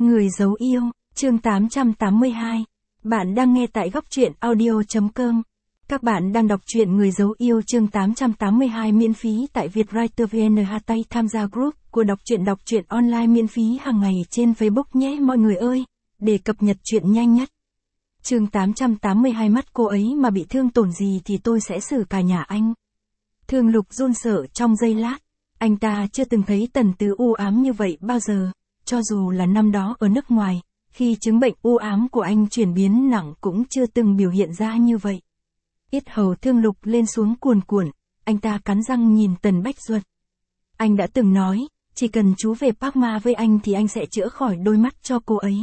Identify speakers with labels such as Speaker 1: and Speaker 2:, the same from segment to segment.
Speaker 1: Người giấu yêu, chương 882. Bạn đang nghe tại góc truyện audio.com. Các bạn đang đọc truyện Người giấu yêu chương 882 miễn phí tại Vietwriter VN. Tay tham gia group của đọc truyện online miễn phí hàng ngày trên Facebook nhé mọi người ơi, để cập nhật truyện nhanh nhất. Chương 882 mắt cô ấy mà bị thương tổn gì thì tôi sẽ xử cả nhà anh. Thương Lục run sợ trong giây lát, anh ta chưa từng thấy Tần Tứ u ám như vậy bao giờ. Cho dù là năm đó ở nước ngoài, khi chứng bệnh u ám của anh chuyển biến nặng cũng chưa từng biểu hiện ra như vậy. Yết hầu Thương Lục lên xuống cuồn cuộn, anh ta cắn răng nhìn Tần Bách Duật. Anh đã từng nói, chỉ cần chú về Park Ma với anh thì anh sẽ chữa khỏi đôi mắt cho cô ấy.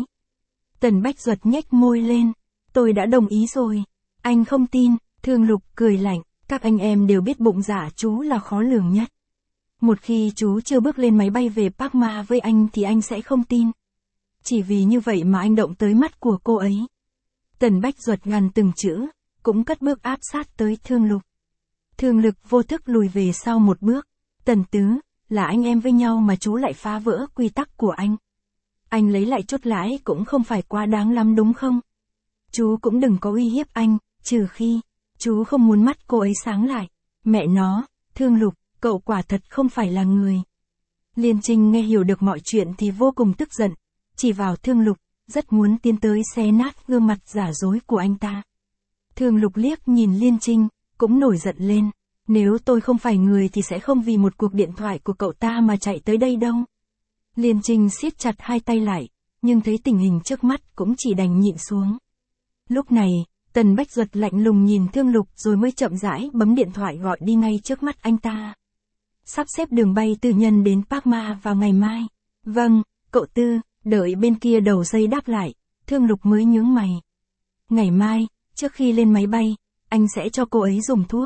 Speaker 1: Tần Bách Duật nhếch môi lên, tôi đã đồng ý rồi. Anh không tin, Thương Lục cười lạnh, các anh em đều biết bụng dạ chú là khó lường nhất. Một khi chú chưa bước lên máy bay về Park Ma với anh thì anh sẽ không tin. Chỉ vì như vậy mà anh động tới mắt của cô ấy. Tần Bách Duật gằn từng chữ, cũng cất bước áp sát tới Thương Lục. Thương Lực vô thức lùi về sau một bước. Tần Tứ, là anh em với nhau mà chú lại phá vỡ quy tắc của anh. Anh lấy lại chút lãi cũng không phải quá đáng lắm đúng không? Chú cũng đừng có uy hiếp anh, trừ khi chú không muốn mắt cô ấy sáng lại. Mẹ nó, Thương Lục, cậu quả thật không phải là người. Liên Trinh nghe hiểu được mọi chuyện thì vô cùng tức giận, chỉ vào Thương Lục, rất muốn tiến tới xé nát gương mặt giả dối của anh ta. Thương Lục liếc nhìn Liên Trinh, cũng nổi giận lên. Nếu tôi không phải người thì sẽ không vì một cuộc điện thoại của cậu ta mà chạy tới đây đâu. Liên Trinh siết chặt hai tay lại, nhưng thấy tình hình trước mắt cũng chỉ đành nhịn xuống. Lúc này, Tần Bách Duật lạnh lùng nhìn Thương Lục rồi mới chậm rãi bấm điện thoại gọi đi ngay trước mắt anh ta. Sắp xếp đường bay tư nhân đến Park Ma vào ngày mai. Vâng, cậu Tư, đợi bên kia đầu dây đáp lại, Thương Lục mới nhướng mày. Ngày mai, trước khi lên máy bay, anh sẽ cho cô ấy dùng thuốc.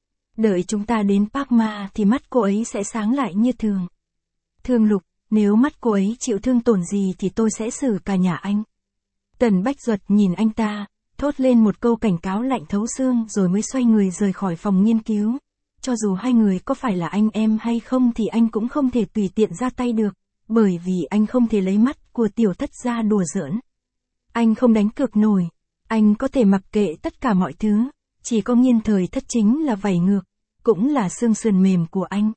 Speaker 1: Đợi chúng ta đến Park Ma thì mắt cô ấy sẽ sáng lại như thường. Thương Lục, nếu mắt cô ấy chịu thương tổn gì thì tôi sẽ xử cả nhà anh. Tần Bách Duật nhìn anh ta, thốt lên một câu cảnh cáo lạnh thấu xương rồi mới xoay người rời khỏi phòng nghiên cứu. Cho dù hai người có phải là anh em hay không thì anh cũng không thể tùy tiện ra tay được, bởi vì anh không thể lấy mắt của tiểu thất ra đùa giỡn. Anh không đánh cược nổi, anh có thể mặc kệ tất cả mọi thứ, chỉ có Nghiên Thời Thất chính là vảy ngược, cũng là xương sườn mềm của anh.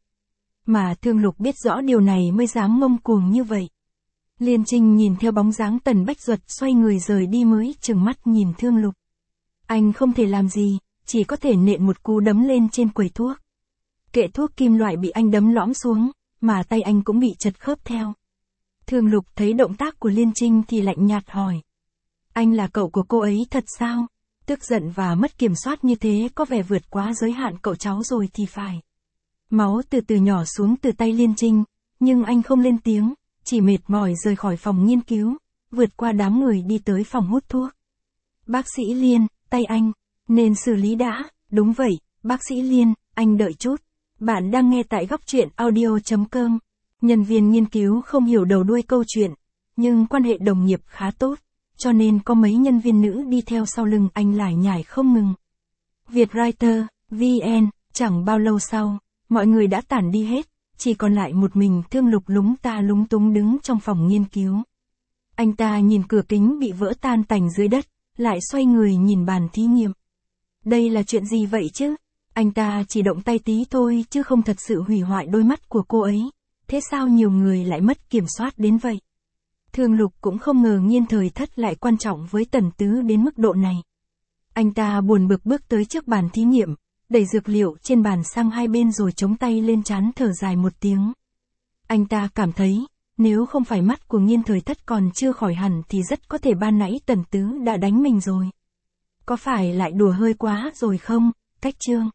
Speaker 1: Mà Thương Lục biết rõ điều này mới dám ngông cuồng như vậy. Liên Trinh nhìn theo bóng dáng Tần Bách Duật xoay người rời đi mới trừng mắt nhìn Thương Lục. Anh không thể làm gì, chỉ có thể nện một cú đấm lên trên quầy thuốc. Kệ thuốc kim loại bị anh đấm lõm xuống, mà tay anh cũng bị chật khớp theo. Thương Lục thấy động tác của Liên Trinh thì lạnh nhạt hỏi. Anh là cậu của cô ấy thật sao? Tức giận và mất kiểm soát như thế có vẻ vượt quá giới hạn cậu cháu rồi thì phải. Máu từ từ nhỏ xuống từ tay Liên Trinh, nhưng anh không lên tiếng, chỉ mệt mỏi rời khỏi phòng nghiên cứu, vượt qua đám người đi tới phòng hút thuốc. Bác sĩ Liên, tay anh, nên xử lý đã, đúng vậy, bác sĩ Liên, anh đợi chút. Bạn đang nghe tại góc truyện audio.com. Nhân viên nghiên cứu không hiểu đầu đuôi câu chuyện, nhưng quan hệ đồng nghiệp khá tốt, cho nên có mấy nhân viên nữ đi theo sau lưng anh lải nhải không ngừng. Vietwriter, VN, chẳng bao lâu sau, mọi người đã tản đi hết, chỉ còn lại một mình Thương Lục lúng ta lúng túng đứng trong phòng nghiên cứu. Anh ta nhìn cửa kính bị vỡ tan tành dưới đất, lại xoay người nhìn bàn thí nghiệm. Đây là chuyện gì vậy chứ? Anh ta chỉ động tay tí thôi chứ không thật sự hủy hoại đôi mắt của cô ấy. Thế sao nhiều người lại mất kiểm soát đến vậy? Thương Lục cũng không ngờ Nghiên Thời Thất lại quan trọng với Tần Tứ đến mức độ này. Anh ta buồn bực bước tới trước bàn thí nghiệm, đẩy dược liệu trên bàn sang hai bên rồi chống tay lên trán thở dài một tiếng. Anh ta cảm thấy, nếu không phải mắt của Nghiên Thời Thất còn chưa khỏi hẳn thì rất có thể ban nãy Tần Tứ đã đánh mình rồi. Có phải lại đùa hơi quá rồi không, Cách Trương?